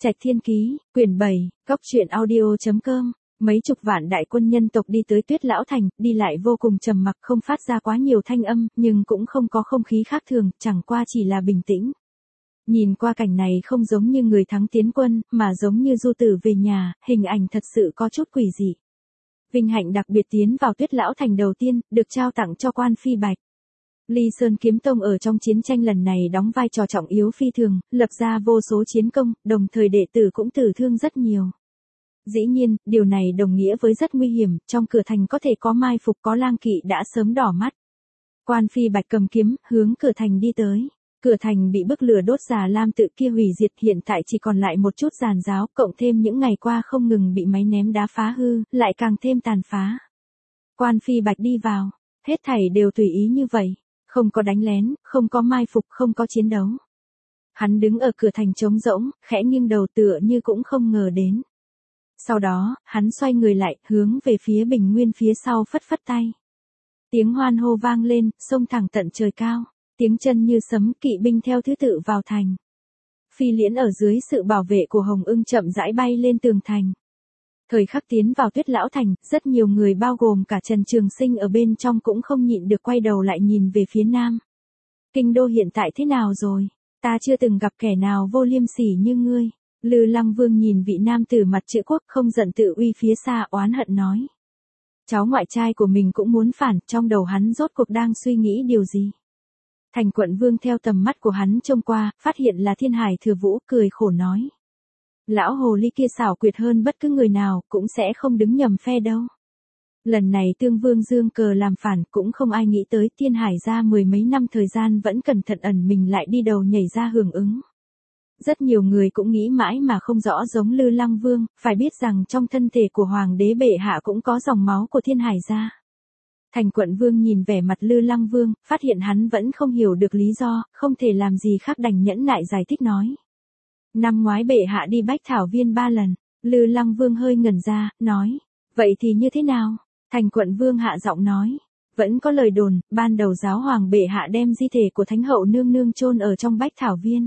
Trạch Thiên Ký, quyển 7, góc truyện audio.com. Mấy chục vạn đại quân nhân tộc đi tới Tuyết Lão Thành, đi lại vô cùng trầm mặc, không phát ra quá nhiều thanh âm, nhưng cũng không có không khí khác thường, chẳng qua chỉ là bình tĩnh. Nhìn qua cảnh này không giống như người thắng tiến quân, mà giống như du tử về nhà, hình ảnh thật sự có chút quỷ dị. Vinh hạnh đặc biệt tiến vào Tuyết Lão Thành đầu tiên, được trao tặng cho Quan Phi Bạch. Ly Sơn Kiếm Tông ở trong chiến tranh lần này đóng vai trò trọng yếu phi thường, lập ra vô số chiến công, đồng thời đệ tử cũng tử thương rất nhiều. Dĩ nhiên, điều này đồng nghĩa với rất nguy hiểm, trong cửa thành có thể có mai phục, có lang kỵ đã sớm đỏ mắt. Quan Phi Bạch cầm kiếm, hướng cửa thành đi tới. Cửa thành bị bức lửa đốt già lam tự kia hủy diệt, hiện tại chỉ còn lại một chút giàn giáo, cộng thêm những ngày qua không ngừng bị máy ném đá phá hư, lại càng thêm tàn phá. Quan Phi Bạch đi vào, hết thảy đều tùy ý như vậy. Không có đánh lén, không có mai phục, không có chiến đấu. Hắn đứng ở cửa thành trống rỗng, khẽ nghiêng đầu tựa như cũng không ngờ đến. Sau đó, hắn xoay người lại, hướng về phía bình nguyên phía sau phất phất tay. Tiếng hoan hô vang lên, xông thẳng tận trời cao. Tiếng chân như sấm, kỵ binh theo thứ tự vào thành. Phi Liễn ở dưới sự bảo vệ của Hồng Ưng chậm rãi bay lên tường thành. Thời khắc tiến vào Tuyết Lão Thành, rất nhiều người bao gồm cả Trần Trường Sinh ở bên trong cũng không nhịn được quay đầu lại nhìn về phía nam. Kinh đô hiện tại thế nào rồi? Ta chưa từng gặp kẻ nào vô liêm sỉ như ngươi. Lư Lăng Vương nhìn vị nam tử mặt chữ quốc không giận tự uy phía xa oán hận nói. Cháu ngoại trai của mình cũng muốn phản, trong đầu hắn rốt cuộc đang suy nghĩ điều gì? Thành Quận Vương theo tầm mắt của hắn trông qua, phát hiện là Thiên Hải Thừa Vũ, cười khổ nói. Lão hồ ly kia xảo quyệt hơn bất cứ người nào, cũng sẽ không đứng nhầm phe đâu. Lần này Tương Vương dương cờ làm phản, cũng không ai nghĩ tới Thiên Hải ra mười mấy năm thời gian vẫn cẩn thận ẩn mình lại đi đầu nhảy ra hưởng ứng. Rất nhiều người cũng nghĩ mãi mà không rõ giống Lư Lăng Vương, phải biết rằng trong thân thể của Hoàng đế bệ hạ cũng có dòng máu của Thiên Hải ra. Thành Quận Vương nhìn vẻ mặt Lư Lăng Vương, phát hiện hắn vẫn không hiểu được lý do, không thể làm gì khác đành nhẫn nại giải thích nói. Năm ngoái bệ hạ đi Bách Thảo Viên 3 lần, Lư Lăng Vương hơi ngẩn ra, nói. Vậy thì như thế nào? Thành Quận Vương hạ giọng nói. Vẫn có lời đồn, ban đầu giáo hoàng bệ hạ đem di thể của Thánh hậu nương nương chôn ở trong Bách Thảo Viên.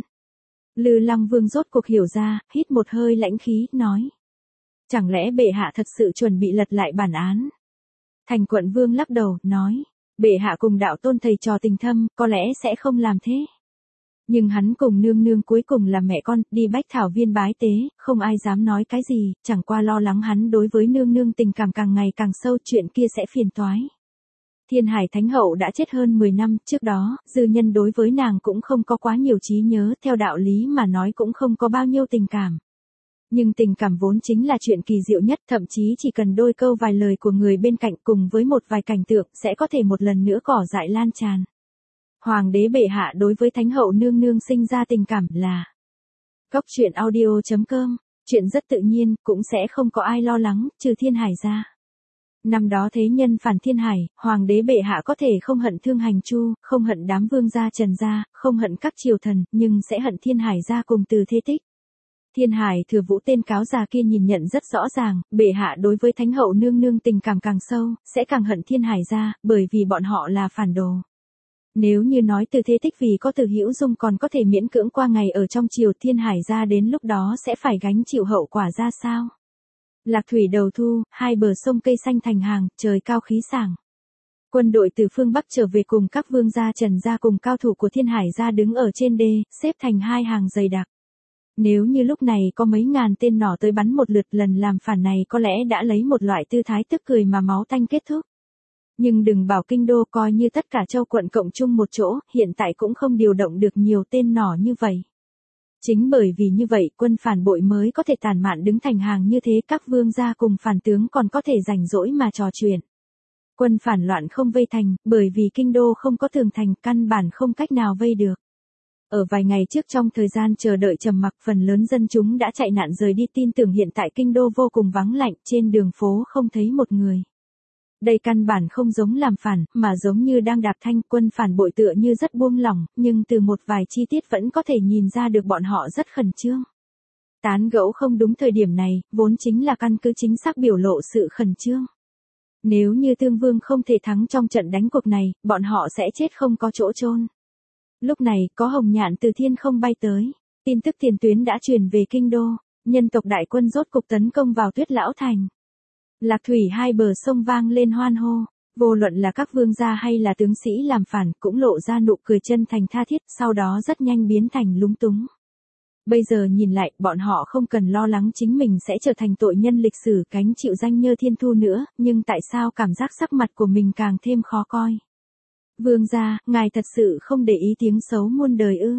Lư Lăng Vương rốt cuộc hiểu ra, hít một hơi lãnh khí, nói. Chẳng lẽ bệ hạ thật sự chuẩn bị lật lại bản án? Thành Quận Vương lắc đầu, nói. Bệ hạ cùng đạo tôn thầy trò tình thâm, có lẽ sẽ không làm thế. Nhưng hắn cùng nương nương cuối cùng là mẹ con, đi Bách Thảo Viên bái tế, không ai dám nói cái gì, chẳng qua lo lắng hắn đối với nương nương tình cảm càng ngày càng sâu, chuyện kia sẽ phiền toái. Thiên Hải Thánh hậu đã chết hơn 10 năm, trước đó, dư nhân đối với nàng cũng không có quá nhiều trí nhớ, theo đạo lý mà nói cũng không có bao nhiêu tình cảm. Nhưng tình cảm vốn chính là chuyện kỳ diệu nhất, thậm chí chỉ cần đôi câu vài lời của người bên cạnh cùng với một vài cảnh tượng sẽ có thể một lần nữa cỏ dại lan tràn. Hoàng đế bệ hạ đối với Thánh hậu nương nương sinh ra tình cảm là. Góc truyện audio.com, chuyện rất tự nhiên, cũng sẽ không có ai lo lắng, trừ Thiên Hải ra. Năm đó thế nhân phản Thiên Hải, Hoàng đế bệ hạ có thể không hận Thương Hành Chu, không hận đám vương gia Trần gia, không hận các triều thần, nhưng sẽ hận Thiên Hải gia cùng Từ Thế Tích. Thiên Hải Thừa Vũ tên cáo già kia nhìn nhận rất rõ ràng, bệ hạ đối với Thánh hậu nương nương tình cảm càng sâu, sẽ càng hận Thiên Hải gia, bởi vì bọn họ là phản đồ. Nếu như nói Từ Thế Tích vì có Từ Hữu Dung còn có thể miễn cưỡng qua ngày ở trong triều, Thiên Hải gia đến lúc đó sẽ phải gánh chịu hậu quả ra sao? Lạc thủy đầu thu, hai bờ sông cây xanh thành hàng, trời cao khí sảng. Quân đội từ phương Bắc trở về cùng các vương gia Trần gia cùng cao thủ của Thiên Hải gia đứng ở trên đê, xếp thành hai hàng dày đặc. Nếu như lúc này có mấy ngàn tên nỏ tới bắn một lượt, lần làm phản này có lẽ đã lấy một loại tư thái tức cười mà máu tanh kết thúc. Nhưng đừng bảo kinh đô, coi như tất cả châu quận cộng chung một chỗ, hiện tại cũng không điều động được nhiều tên nỏ như vậy. Chính bởi vì như vậy, quân phản bội mới có thể tàn mạn đứng thành hàng như thế, các vương gia cùng phản tướng còn có thể rảnh rỗi mà trò chuyện. Quân phản loạn không vây thành, bởi vì kinh đô không có tường thành, căn bản không cách nào vây được. Ở vài ngày trước trong thời gian chờ đợi trầm mặc, phần lớn dân chúng đã chạy nạn rời đi, tin tưởng hiện tại kinh đô vô cùng vắng lạnh, trên đường phố không thấy một người. Đây căn bản không giống làm phản, mà giống như đang đạp thanh. Quân phản bội tựa như rất buông lỏng, nhưng từ một vài chi tiết vẫn có thể nhìn ra được bọn họ rất khẩn trương. Tán gẫu không đúng thời điểm này, vốn chính là căn cứ chính xác biểu lộ sự khẩn trương. Nếu như Tương Vương không thể thắng trong trận đánh cuộc này, bọn họ sẽ chết không có chỗ chôn. Lúc này, có hồng nhạn từ thiên không bay tới. Tin tức tiền tuyến đã truyền về kinh đô, nhân tộc đại quân rốt cục tấn công vào Tuyết Lão Thành. Lạc thủy hai bờ sông vang lên hoan hô, vô luận là các vương gia hay là tướng sĩ làm phản cũng lộ ra nụ cười chân thành tha thiết, sau đó rất nhanh biến thành lúng túng. Bây giờ nhìn lại, bọn họ không cần lo lắng chính mình sẽ trở thành tội nhân lịch sử gánh chịu danh Nhơ Thiên Thu nữa, nhưng tại sao cảm giác sắc mặt của mình càng thêm khó coi? Vương gia, ngài thật sự không để ý tiếng xấu muôn đời ư?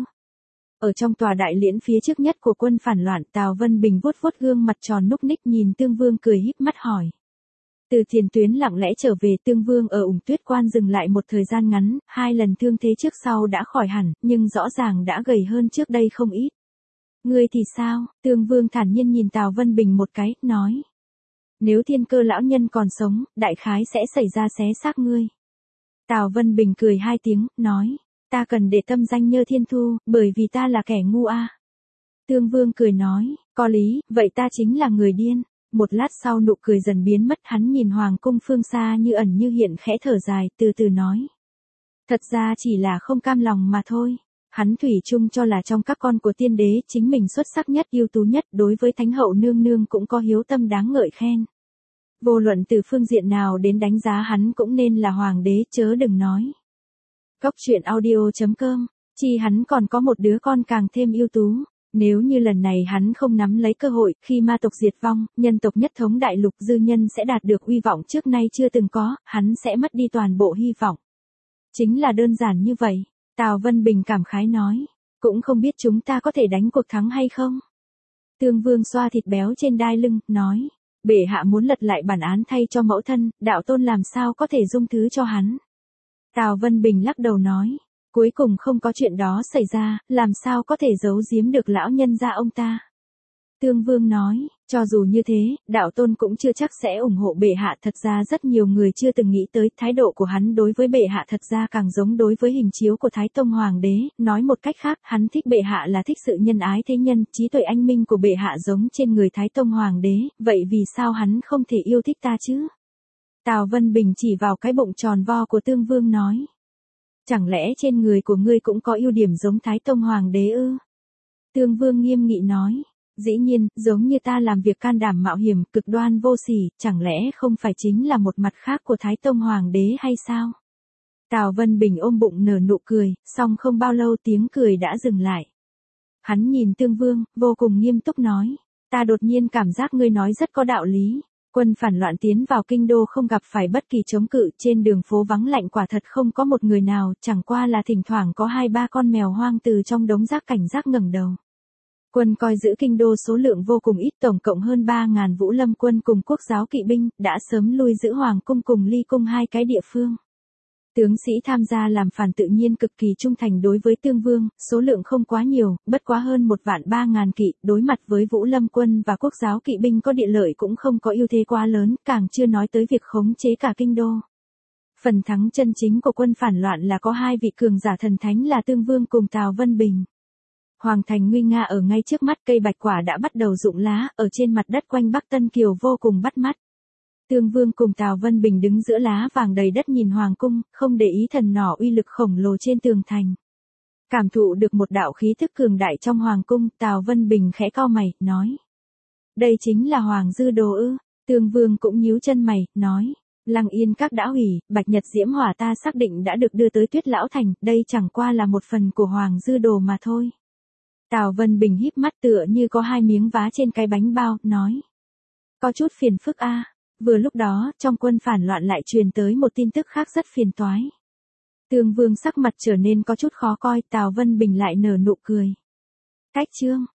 Ở trong tòa đại liễn phía trước nhất của quân phản loạn, Tào Vân Bình vuốt vuốt gương mặt tròn núc ních nhìn Tương Vương cười híp mắt hỏi. Từ tiền tuyến lặng lẽ trở về, Tương Vương ở Ủng Tuyết Quan dừng lại một thời gian ngắn, 2 lần thương thế trước sau đã khỏi hẳn, nhưng rõ ràng đã gầy hơn trước đây không ít. Ngươi thì sao? Tương Vương thản nhiên nhìn Tào Vân Bình một cái, nói. Nếu Thiên Cơ lão nhân còn sống, đại khái sẽ xảy ra xé xác ngươi. Tào Vân Bình cười 2 tiếng, nói. Ta cần để tâm danh Nhơ Thiên Thu, bởi vì ta là kẻ ngu a. Tương Vương cười nói, có lý, vậy ta chính là người điên. Một lát sau nụ cười dần biến mất, hắn nhìn hoàng cung phương xa như ẩn như hiện khẽ thở dài, từ từ nói. Thật ra chỉ là không cam lòng mà thôi. Hắn thủy chung cho là trong các con của tiên đế, chính mình xuất sắc nhất, ưu tú nhất, đối với Thánh hậu nương nương cũng có hiếu tâm đáng ngợi khen. Vô luận từ phương diện nào đến đánh giá hắn cũng nên là hoàng đế, chớ đừng nói. Cốc truyện audio.com, chi hắn còn có một đứa con càng thêm ưu tú. Nếu như lần này hắn không nắm lấy cơ hội, khi ma tộc diệt vong, nhân tộc nhất thống đại lục, dư nhân sẽ đạt được uy vọng trước nay chưa từng có, hắn sẽ mất đi toàn bộ hy vọng. Chính là đơn giản như vậy. Tào Vân Bình cảm khái nói, cũng không biết chúng ta có thể đánh cuộc thắng hay không. Tương Vương xoa thịt béo trên đai lưng, nói, bệ hạ muốn lật lại bản án thay cho mẫu thân, đạo tôn làm sao có thể dung thứ cho hắn. Tào Vân Bình lắc đầu nói, cuối cùng không có chuyện đó xảy ra, làm sao có thể giấu giếm được lão nhân gia ông ta. Tương Vương nói, cho dù như thế, đạo tôn cũng chưa chắc sẽ ủng hộ bệ hạ, thật ra rất nhiều người chưa từng nghĩ tới thái độ của hắn đối với bệ hạ thật ra càng giống đối với hình chiếu của Thái Tông Hoàng đế, nói một cách khác, hắn thích bệ hạ là thích sự nhân ái thế nhân, trí tuệ anh minh của bệ hạ giống trên người Thái Tông Hoàng đế, vậy vì sao hắn không thể yêu thích ta chứ? Tào Vân Bình chỉ vào cái bụng tròn vo của Tương Vương nói. Chẳng lẽ trên người của ngươi cũng có ưu điểm giống Thái Tông Hoàng đế ư? Tương Vương nghiêm nghị nói. Dĩ nhiên, giống như ta làm việc can đảm mạo hiểm, cực đoan vô sỉ, chẳng lẽ không phải chính là một mặt khác của Thái Tông Hoàng đế hay sao? Tào Vân Bình ôm bụng nở nụ cười, song không bao lâu tiếng cười đã dừng lại. Hắn nhìn Tương Vương, vô cùng nghiêm túc nói, ta đột nhiên cảm giác ngươi nói rất có đạo lý. Quân phản loạn tiến vào kinh đô không gặp phải bất kỳ chống cự, trên đường phố vắng lạnh quả thật không có một người nào, chẳng qua là thỉnh thoảng có 2-3 con mèo hoang từ trong đống rác cảnh giác ngẩng đầu. Quân coi giữ kinh đô số lượng vô cùng ít, tổng cộng hơn 3.000 Vũ Lâm quân cùng quốc giáo kỵ binh, đã sớm lui giữ Hoàng cung cùng Ly cung 2 cái địa phương. Tướng sĩ tham gia làm phản tự nhiên cực kỳ trung thành đối với Tương Vương, số lượng không quá nhiều, bất quá hơn 1.300.000 kỵ, đối mặt với Vũ Lâm quân và quốc giáo kỵ binh có địa lợi cũng không có ưu thế quá lớn, càng chưa nói tới việc khống chế cả kinh đô. Phần thắng chân chính của quân phản loạn là có 2 vị cường giả thần thánh là Tương Vương cùng Tào Vân Bình. Hoàng thành nguy nga ở ngay trước mắt, cây bạch quả đã bắt đầu rụng lá, ở trên mặt đất quanh Bắc Tân Kiều vô cùng bắt mắt. Tương Vương cùng Tào Vân Bình đứng giữa lá vàng đầy đất nhìn hoàng cung, không để ý thần nỏ uy lực khổng lồ trên tường thành. Cảm thụ được một đạo khí thức cường đại trong hoàng cung, Tào Vân Bình khẽ cau mày, nói. Đây chính là Hoàng Dư Đồ ư? Tương Vương cũng nhíu chân mày, nói. Lăng Yên Các đã hủy, Bạch Nhật Diễm Hỏa ta xác định đã được đưa tới Tuyết Lão Thành, đây chẳng qua là một phần của Hoàng Dư Đồ mà thôi. Tào Vân Bình híp mắt tựa như có 2 miếng vá trên cái bánh bao, nói. Có chút phiền phức a. Vừa lúc đó, trong quân phản loạn lại truyền tới một tin tức khác rất phiền toái. Tương Vương sắc mặt trở nên có chút khó coi, Tào Vân Bình lại nở nụ cười. Cách chương.